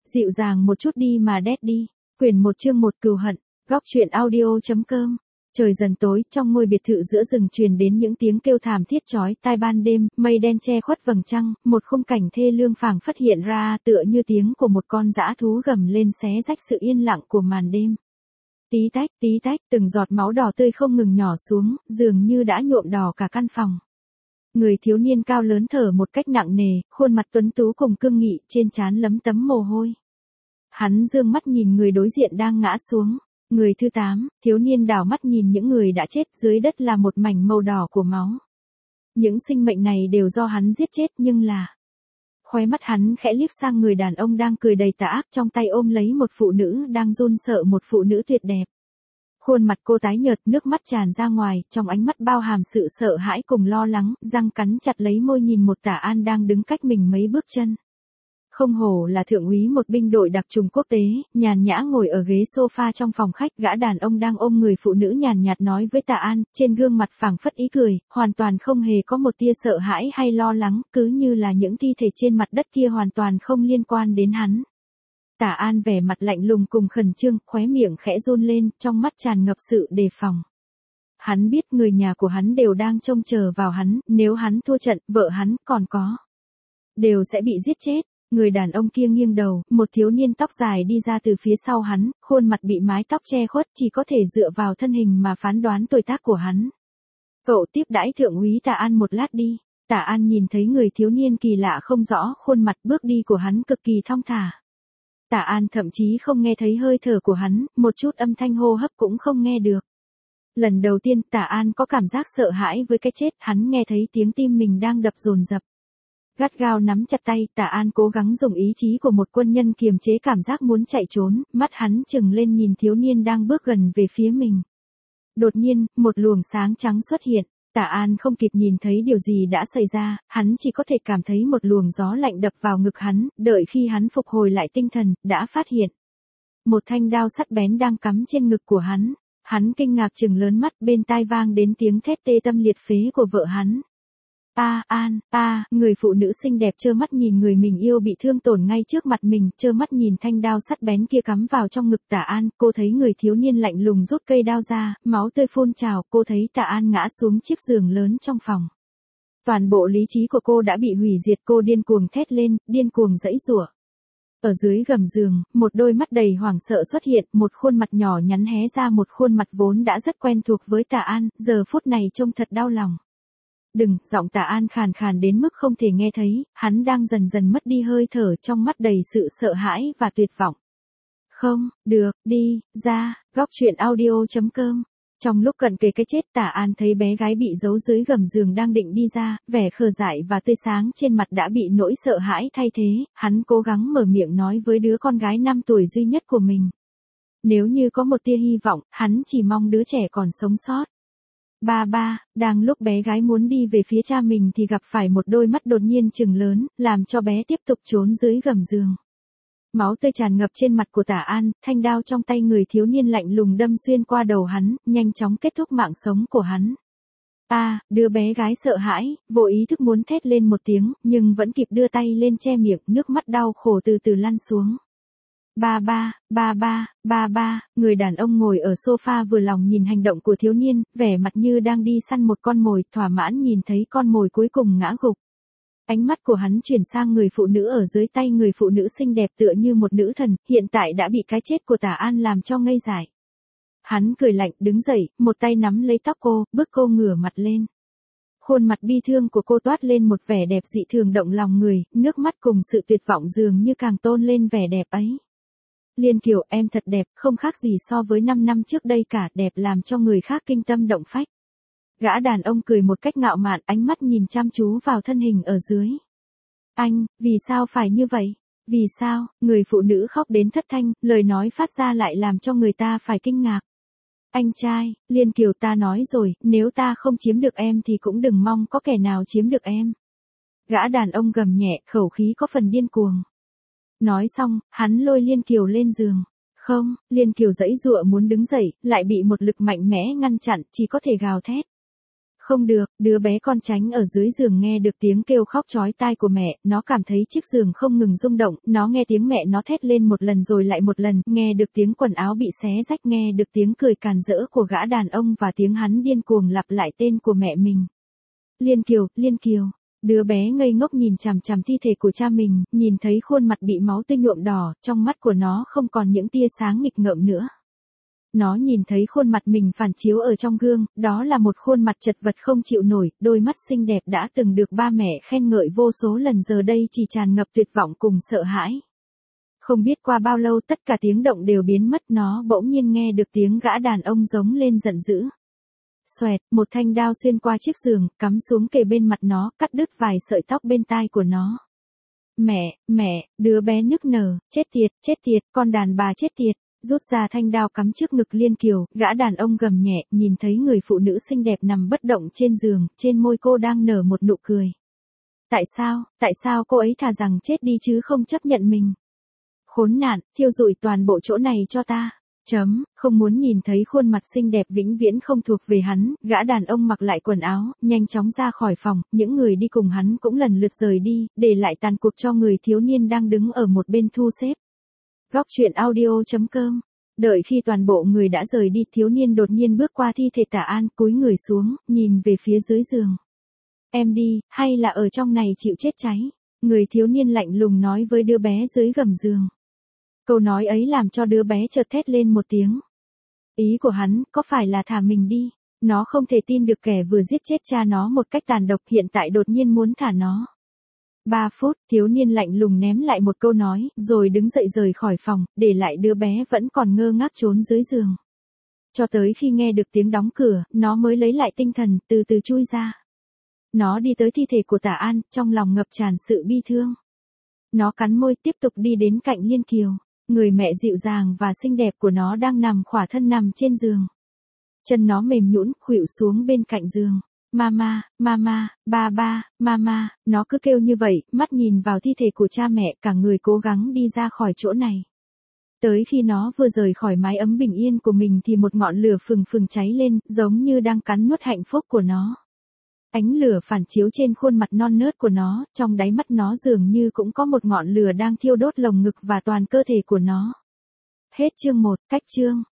Dịu dàng một chút đi mà đét đi. Quyển 1 chương 1 Cừu hận. Góc truyện audio.com. Trời dần tối, trong ngôi biệt thự giữa rừng truyền đến những tiếng kêu thảm thiết chói tai ban đêm, mây đen che khuất vầng trăng, một khung cảnh thê lương phảng phất hiện ra tựa như tiếng của một con dã thú gầm lên xé rách sự yên lặng của màn đêm. Tí tách, từng giọt máu đỏ tươi không ngừng nhỏ xuống, dường như đã nhuộm đỏ cả căn phòng. Người thiếu niên cao lớn thở một cách nặng nề, khuôn mặt tuấn tú cùng cương nghị, trên trán lấm tấm mồ hôi. Hắn dương mắt nhìn người đối diện đang ngã xuống. Người thứ 8, thiếu niên đảo mắt nhìn những người đã chết, dưới đất là một mảnh màu đỏ của máu. Những sinh mệnh này đều do hắn giết chết, nhưng là... Khóe mắt hắn khẽ liếc sang người đàn ông đang cười đầy tà ác, trong tay ôm lấy một phụ nữ đang run sợ, một phụ nữ tuyệt đẹp. Khuôn mặt cô tái nhợt, nước mắt tràn ra ngoài, trong ánh mắt bao hàm sự sợ hãi cùng lo lắng, răng cắn chặt lấy môi nhìn một Tả An đang đứng cách mình mấy bước chân. Không hổ là thượng úy một binh đội đặc trùng quốc tế, nhàn nhã ngồi ở ghế sofa trong phòng khách, gã đàn ông đang ôm người phụ nữ nhàn nhạt nói với Tả An, trên gương mặt phảng phất ý cười, hoàn toàn không hề có một tia sợ hãi hay lo lắng, cứ như là những thi thể trên mặt đất kia hoàn toàn không liên quan đến hắn. Tả An vẻ mặt lạnh lùng cùng khẩn trương, khóe miệng khẽ run lên, trong mắt tràn ngập sự đề phòng. Hắn biết người nhà của hắn đều đang trông chờ vào hắn, nếu hắn thua trận, vợ hắn còn có đều sẽ bị giết chết. Người đàn ông kia nghiêng đầu, một thiếu niên tóc dài đi ra từ phía sau hắn, khuôn mặt bị mái tóc che khuất, chỉ có thể dựa vào thân hình mà phán đoán tuổi tác của hắn. Cậu tiếp đãi thượng úy Tả An một lát đi. Tả An nhìn thấy người thiếu niên kỳ lạ không rõ khuôn mặt, bước đi của hắn cực kỳ thong thả. Tả An thậm chí không nghe thấy hơi thở của hắn, một chút âm thanh hô hấp cũng không nghe được. Lần đầu tiên Tả An có cảm giác sợ hãi với cái chết, hắn nghe thấy tiếng tim mình đang đập dồn dập. Gắt gao nắm chặt tay, Tả An cố gắng dùng ý chí của một quân nhân kiềm chế cảm giác muốn chạy trốn, mắt hắn trừng lên nhìn thiếu niên đang bước gần về phía mình. Đột nhiên, một luồng sáng trắng xuất hiện, Tả An không kịp nhìn thấy điều gì đã xảy ra, hắn chỉ có thể cảm thấy một luồng gió lạnh đập vào ngực hắn, đợi khi hắn phục hồi lại tinh thần, đã phát hiện một thanh đao sắt bén đang cắm trên ngực của hắn. Hắn kinh ngạc trừng lớn mắt, bên tai vang đến tiếng thét tê tâm liệt phế của vợ hắn. An, người phụ nữ xinh đẹp trơ mắt nhìn người mình yêu bị thương tổn ngay trước mặt mình, trơ mắt nhìn thanh đao sắt bén kia cắm vào trong ngực Tả An, cô thấy người thiếu niên lạnh lùng rút cây đao ra, máu tươi phun trào, cô thấy Tả An ngã xuống chiếc giường lớn trong phòng. Toàn bộ lý trí của cô đã bị hủy diệt, cô điên cuồng thét lên, điên cuồng giãy giụa. Ở dưới gầm giường, một đôi mắt đầy hoảng sợ xuất hiện, một khuôn mặt nhỏ nhắn hé ra, một khuôn mặt vốn đã rất quen thuộc với Tả An, giờ phút này trông thật đau lòng. Đừng, giọng Tả An khàn khàn đến mức không thể nghe thấy, hắn đang dần dần mất đi hơi thở, trong mắt đầy sự sợ hãi và tuyệt vọng. Không, được, đi, ra, góc truyện audio.com. Trong lúc cận kề cái chết, Tả An thấy bé gái bị giấu dưới gầm giường đang định đi ra, vẻ khờ dại và tươi sáng trên mặt đã bị nỗi sợ hãi thay thế, hắn cố gắng mở miệng nói với đứa con gái 5 tuổi duy nhất của mình. Nếu như có một tia hy vọng, hắn chỉ mong đứa trẻ còn sống sót. Ba, đang lúc bé gái muốn đi về phía cha mình thì gặp phải một đôi mắt đột nhiên trừng lớn, làm cho bé tiếp tục trốn dưới gầm giường. Máu tươi tràn ngập trên mặt của Tả An, thanh đao trong tay người thiếu niên lạnh lùng đâm xuyên qua đầu hắn, nhanh chóng kết thúc mạng sống của hắn. Đứa bé gái sợ hãi, vô ý thức muốn thét lên một tiếng, nhưng vẫn kịp đưa tay lên che miệng, nước mắt đau khổ từ từ lăn xuống. Người đàn ông ngồi ở sofa vừa lòng nhìn hành động của thiếu niên, vẻ mặt như đang đi săn một con mồi, thỏa mãn nhìn thấy con mồi cuối cùng ngã gục. Ánh mắt của hắn chuyển sang người phụ nữ ở dưới tay, người phụ nữ xinh đẹp tựa như một nữ thần, hiện tại đã bị cái chết của Tả An làm cho ngây dại. Hắn cười lạnh, đứng dậy, một tay nắm lấy tóc cô, bước cô ngửa mặt lên. Khuôn mặt bi thương của cô toát lên một vẻ đẹp dị thường động lòng người, nước mắt cùng sự tuyệt vọng dường như càng tôn lên vẻ đẹp ấy. Liên Kiều, em thật đẹp, không khác gì so với 5 năm trước đây cả, đẹp làm cho người khác kinh tâm động phách. Gã đàn ông cười một cách ngạo mạn, ánh mắt nhìn chăm chú vào thân hình ở dưới. Anh, vì sao phải như vậy? Vì sao? Người phụ nữ khóc đến thất thanh, lời nói phát ra lại làm cho người ta phải kinh ngạc. Anh trai, Liên Kiều, ta nói rồi, nếu ta không chiếm được em thì cũng đừng mong có kẻ nào chiếm được em. Gã đàn ông gầm nhẹ, khẩu khí có phần điên cuồng. Nói xong, hắn lôi Liên Kiều lên giường. Không, Liên Kiều giãy giụa muốn đứng dậy, lại bị một lực mạnh mẽ ngăn chặn, chỉ có thể gào thét. Không được, đứa bé con tránh ở dưới giường nghe được tiếng kêu khóc chói tai của mẹ, nó cảm thấy chiếc giường không ngừng rung động, nó nghe tiếng mẹ nó thét lên một lần rồi lại một lần, nghe được tiếng quần áo bị xé rách, nghe được tiếng cười càn rỡ của gã đàn ông và tiếng hắn điên cuồng lặp lại tên của mẹ mình. Liên Kiều, Liên Kiều. Đứa bé ngây ngốc nhìn chằm chằm thi thể của cha mình, nhìn thấy khuôn mặt bị máu tươi nhuộm đỏ, trong mắt của nó không còn những tia sáng nghịch ngợm nữa. Nó nhìn thấy khuôn mặt mình phản chiếu ở trong gương, đó là một khuôn mặt chật vật không chịu nổi, đôi mắt xinh đẹp đã từng được ba mẹ khen ngợi vô số lần giờ đây chỉ tràn ngập tuyệt vọng cùng sợ hãi. Không biết qua bao lâu tất cả tiếng động đều biến mất, nó bỗng nhiên nghe được tiếng gã đàn ông giống lên giận dữ. Xoẹt, một thanh đao xuyên qua chiếc giường, cắm xuống kề bên mặt nó, cắt đứt vài sợi tóc bên tai của nó. Mẹ, đứa bé nức nở, chết tiệt, con đàn bà chết tiệt. Rút ra thanh đao cắm trước ngực Liên Kiều, gã đàn ông gầm nhẹ, nhìn thấy người phụ nữ xinh đẹp nằm bất động trên giường, trên môi cô đang nở một nụ cười. Tại sao cô ấy thà rằng chết đi chứ không chấp nhận mình? Khốn nạn, thiêu rụi toàn bộ chỗ này cho ta. Không muốn nhìn thấy khuôn mặt xinh đẹp vĩnh viễn không thuộc về hắn, gã đàn ông mặc lại quần áo, nhanh chóng ra khỏi phòng, những người đi cùng hắn cũng lần lượt rời đi, để lại tàn cuộc cho người thiếu niên đang đứng ở một bên thu xếp. Góc truyện audio.com. Đợi khi toàn bộ người đã rời đi, thiếu niên đột nhiên bước qua thi thể Tả An, cúi người xuống, nhìn về phía dưới giường. Em đi, hay là ở trong này chịu chết cháy? Người thiếu niên lạnh lùng nói với đứa bé dưới gầm giường. Câu nói ấy làm cho đứa bé chợt thét lên một tiếng. Ý của hắn, có phải là thả mình đi? Nó không thể tin được kẻ vừa giết chết cha nó một cách tàn độc hiện tại đột nhiên muốn thả nó. 3 phút, thiếu niên lạnh lùng ném lại một câu nói, rồi đứng dậy rời khỏi phòng, để lại đứa bé vẫn còn ngơ ngác trốn dưới giường. Cho tới khi nghe được tiếng đóng cửa, nó mới lấy lại tinh thần, từ từ chui ra. Nó đi tới thi thể của Tả An, trong lòng ngập tràn sự bi thương. Nó cắn môi tiếp tục đi đến cạnh Liên Kiều. Người mẹ dịu dàng và xinh đẹp của nó đang nằm khỏa thân nằm trên giường. Chân nó mềm nhũn, khuỵu xuống bên cạnh giường. Mama, ba, mama, nó cứ kêu như vậy, mắt nhìn vào thi thể của cha mẹ, cả người cố gắng đi ra khỏi chỗ này. Tới khi nó vừa rời khỏi mái ấm bình yên của mình thì một ngọn lửa phừng phừng cháy lên, giống như đang cắn nuốt hạnh phúc của nó. Ánh lửa phản chiếu trên khuôn mặt non nớt của nó, trong đáy mắt nó dường như cũng có một ngọn lửa đang thiêu đốt lồng ngực và toàn cơ thể của nó. Hết chương 1, cách chương.